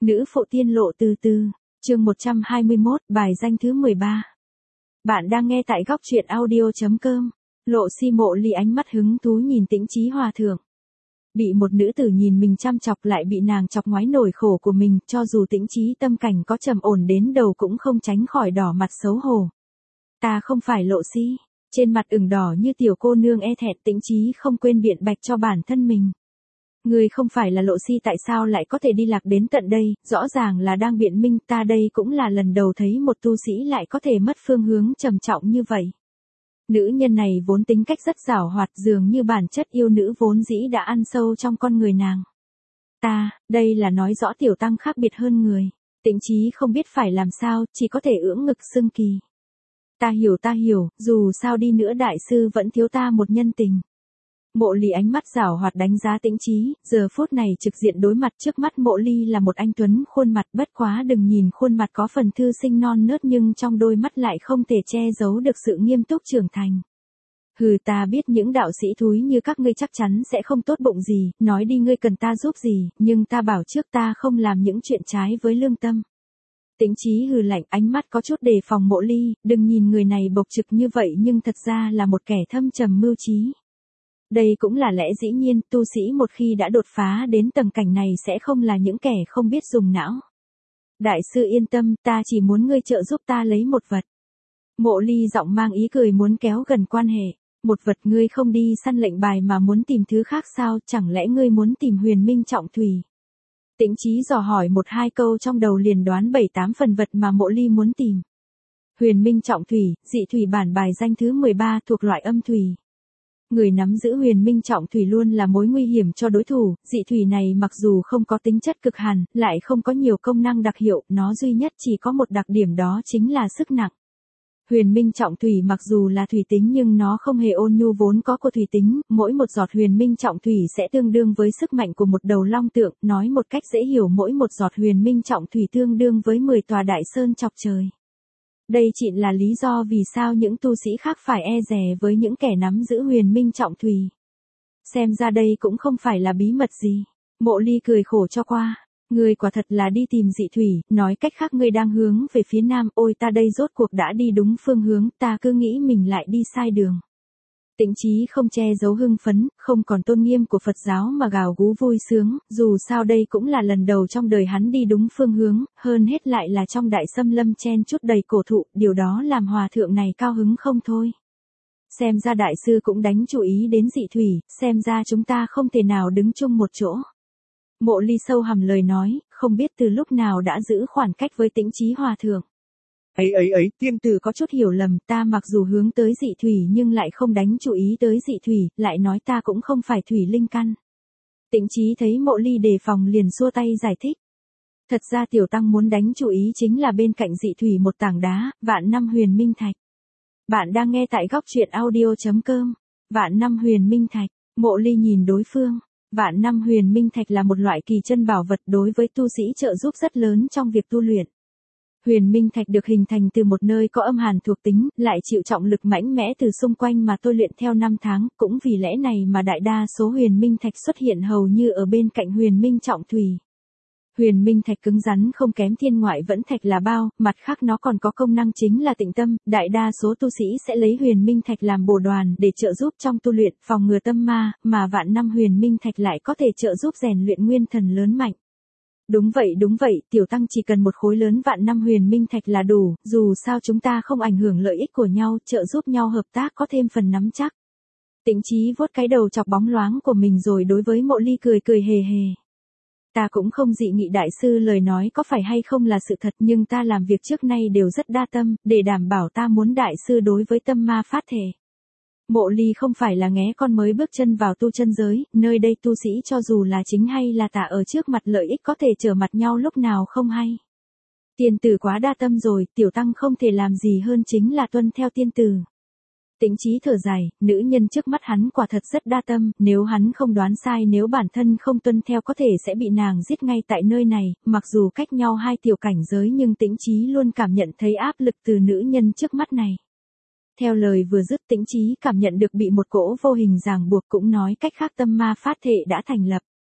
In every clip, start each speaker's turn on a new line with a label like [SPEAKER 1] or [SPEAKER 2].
[SPEAKER 1] Nữ phụ tiên lộ từ từ, chương 121, bài danh thứ 13. Bạn đang nghe tại góc truyện audio.com. Lộ Si Mộ Ly ánh mắt hứng thú nhìn Tĩnh Chí Hòa thượng. Bị một nữ tử nhìn mình chăm chọc lại bị nàng chọc ngoái nỗi khổ của mình, cho dù Tĩnh Chí tâm cảnh có trầm ổn đến đầu cũng không tránh khỏi đỏ mặt xấu hổ. Ta không phải Lộ Si. Trên mặt ửng đỏ như tiểu cô nương e thẹn, Tĩnh Chí không quên biện bạch cho bản thân mình. Người không phải là Lộ Si tại sao lại có thể đi lạc đến tận đây, rõ ràng là đang biện minh, ta đây cũng là lần đầu thấy một tu sĩ lại có thể mất phương hướng trầm trọng như vậy. Nữ nhân này vốn tính cách rất giảo hoạt, dường như bản chất yêu nữ vốn dĩ đã ăn sâu trong con người nàng. Đây là nói rõ tiểu tăng khác biệt hơn người. Tĩnh Chí không biết phải làm sao, chỉ có thể ưỡn ngực xưng kỳ. Ta hiểu, dù sao đi nữa đại sư vẫn thiếu ta một nhân tình. Mộ Ly ánh mắt giảo hoạt đánh giá Tĩnh Chí, giờ phút này trực diện đối mặt, trước mắt Mộ Ly là một anh tuấn khuôn mặt, bất quá đừng nhìn khuôn mặt có phần thư sinh non nớt nhưng trong đôi mắt lại không thể che giấu được sự nghiêm túc trưởng thành. Ta biết những đạo sĩ thúi như các ngươi chắc chắn sẽ không tốt bụng gì, nói đi ngươi cần ta giúp gì, nhưng ta bảo trước ta không làm những chuyện trái với lương tâm. Tĩnh Chí hừ lạnh, ánh mắt có chút đề phòng Mộ Ly, đừng nhìn người này bộc trực như vậy nhưng thật ra là một kẻ thâm trầm mưu trí. Đây cũng là lẽ dĩ nhiên, tu sĩ một khi đã đột phá đến tầng cảnh này sẽ không là những kẻ không biết dùng não. Đại sư yên tâm, ta chỉ muốn ngươi trợ giúp ta lấy một vật. Mộ Ly giọng mang ý cười muốn kéo gần quan hệ. Một vật? Ngươi không đi săn lệnh bài mà muốn tìm thứ khác sao, chẳng lẽ ngươi muốn tìm Huyền Minh Trọng Thủy? Tĩnh Chí dò hỏi một hai câu trong đầu liền đoán 7-8 phần vật mà Mộ Ly muốn tìm. Huyền Minh Trọng Thủy, dị thủy bản bài danh thứ 13 thuộc loại âm thủy. Người nắm giữ Huyền Minh Trọng Thủy luôn là mối nguy hiểm cho đối thủ, dị thủy này mặc dù không có tính chất cực hàn, lại không có nhiều công năng đặc hiệu, nó duy nhất chỉ có một đặc điểm đó chính là sức nặng. Huyền Minh Trọng Thủy mặc dù là thủy tính nhưng nó không hề ôn nhu vốn có của thủy tính, mỗi một giọt Huyền Minh Trọng Thủy sẽ tương đương với sức mạnh của một đầu long tượng, nói một cách dễ hiểu mỗi một giọt Huyền Minh Trọng Thủy tương đương với 10 tòa đại sơn chọc trời. Đây chỉ là lý do vì sao những tu sĩ khác phải e dè với những kẻ nắm giữ Huyền Minh Trọng Thủy. Xem ra đây cũng không phải là bí mật gì. Mộ Ly cười khổ cho qua. Ngươi quả thật là đi tìm dị thủy, nói cách khác ngươi đang hướng về phía nam, ôi ta đây rốt cuộc đã đi đúng phương hướng, ta cứ nghĩ mình lại đi sai đường. Tĩnh Chí không che giấu hưng phấn, không còn tôn nghiêm của Phật giáo mà gào gú vui sướng, dù sao đây cũng là lần đầu trong đời hắn đi đúng phương hướng, hơn hết lại là trong đại xâm lâm chen chút đầy cổ thụ, điều đó làm hòa thượng này cao hứng không thôi. Xem ra đại sư cũng đánh chú ý đến dị thủy, xem ra chúng ta không thể nào đứng chung một chỗ. Mộ Ly sâu hầm lời nói, không biết từ lúc nào đã giữ khoảng cách với Tĩnh Chí Hòa thượng. Tiên tử có chút hiểu lầm, ta mặc dù hướng tới dị thủy nhưng lại không đánh chú ý tới dị thủy, lại nói ta cũng không phải thủy linh căn. Tĩnh Chí thấy Mộ Ly đề phòng liền xua tay giải thích. Thật ra tiểu tăng muốn đánh chú ý chính là bên cạnh dị thủy một tảng đá, vạn năm huyền minh thạch. Bạn đang nghe tại góc truyện audio.com. Vạn năm huyền minh thạch. Mộ Ly nhìn đối phương. Vạn năm huyền minh thạch là một loại kỳ chân bảo vật đối với tu sĩ trợ giúp rất lớn trong việc tu luyện. Huyền minh thạch được hình thành từ một nơi có âm hàn thuộc tính, lại chịu trọng lực mạnh mẽ từ xung quanh mà tôi luyện theo năm tháng, cũng vì lẽ này mà đại đa số huyền minh thạch xuất hiện hầu như ở bên cạnh Huyền Minh Trọng Thủy. Huyền minh thạch cứng rắn không kém thiên ngoại vẫn thạch là bao, mặt khác nó còn có công năng chính là tịnh tâm, đại đa số tu sĩ sẽ lấy huyền minh thạch làm bổ đoàn để trợ giúp trong tu luyện, phòng ngừa tâm ma, mà vạn năm huyền minh thạch lại có thể trợ giúp rèn luyện nguyên thần lớn mạnh. Đúng vậy, tiểu tăng chỉ cần một khối lớn vạn năm huyền minh thạch là đủ, dù sao chúng ta không ảnh hưởng lợi ích của nhau, trợ giúp nhau hợp tác có thêm phần nắm chắc. Tĩnh Chí vuốt cái đầu chọc bóng loáng của mình rồi đối với Mộ Ly cười hề hề. Ta cũng không dị nghị đại sư lời nói có phải hay không là sự thật, nhưng ta làm việc trước nay đều rất đa tâm, để đảm bảo ta muốn đại sư đối với tâm ma phát thể. Mộ Ly không phải là nghé con mới bước chân vào tu chân giới, nơi đây tu sĩ cho dù là chính hay là tà ở trước mặt lợi ích có thể trở mặt nhau lúc nào không hay. Tiên tử quá đa tâm rồi, tiểu tăng không thể làm gì hơn chính là tuân theo tiên tử. Tĩnh Chí thở dài, nữ nhân trước mắt hắn quả thật rất đa tâm, nếu hắn không đoán sai nếu bản thân không tuân theo có thể sẽ bị nàng giết ngay tại nơi này, mặc dù cách nhau 2 tiểu cảnh giới nhưng Tĩnh Chí luôn cảm nhận thấy áp lực từ nữ nhân trước mắt này. Theo lời vừa dứt Tĩnh Chí cảm nhận được bị một cỗ vô hình ràng buộc, cũng nói cách khác tâm ma phát thể đã thành lập.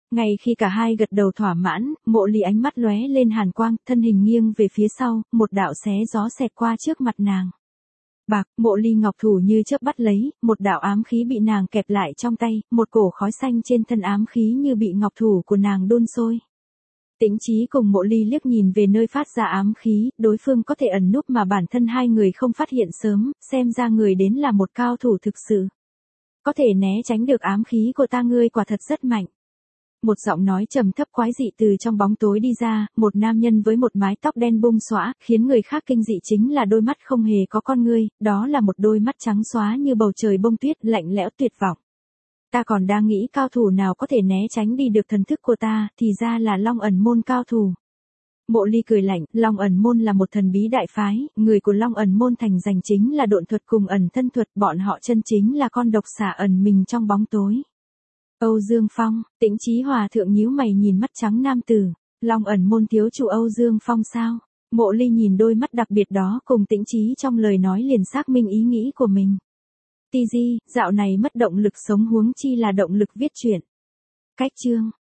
[SPEAKER 1] Ngay khi cả hai gật đầu thỏa mãn, Mộ Ly ánh mắt lóe lên hàn quang, thân hình nghiêng về phía sau, một đạo xé gió xẹt qua trước mặt nàng. Bạc, Mộ Ly ngọc thủ như chớp bắt lấy, một đạo ám khí bị nàng kẹp lại trong tay, một cổ khói xanh trên thân ám khí như bị ngọc thủ của nàng đun sôi. Tĩnh Chí cùng Mộ Ly liếc nhìn về nơi phát ra ám khí, đối phương có thể ẩn núp mà bản thân hai người không phát hiện sớm, xem ra người đến là một cao thủ thực sự. Có thể né tránh được ám khí của ta, ngươi quả thật rất mạnh. Một giọng nói trầm thấp quái dị từ trong bóng tối đi ra, một nam nhân với một mái tóc đen bung xõa, khiến người khác kinh dị chính là đôi mắt không hề có con ngươi, đó là một đôi mắt trắng xóa như bầu trời bông tuyết, lạnh lẽo tuyệt vọng. Ta còn đang nghĩ cao thủ nào có thể né tránh đi được thần thức của ta, thì ra là Long Ẩn Môn cao thủ. Mộ Ly cười lạnh, Long Ẩn Môn là một thần bí đại phái, người của Long Ẩn Môn thành danh chính là độn thuật cùng ẩn thân thuật, bọn họ chân chính là con độc xà ẩn mình trong bóng tối. Âu Dương Phong, Tĩnh Chí Hòa thượng nhíu mày nhìn mắt trắng nam tử, Long Ẩn Môn thiếu chủ Âu Dương Phong sao? Mộ Ly nhìn đôi mắt đặc biệt đó cùng Tĩnh Chí trong lời nói liền xác minh ý nghĩ của mình. TG, dạo này mất động lực sống huống chi là động lực viết truyện. Cách chương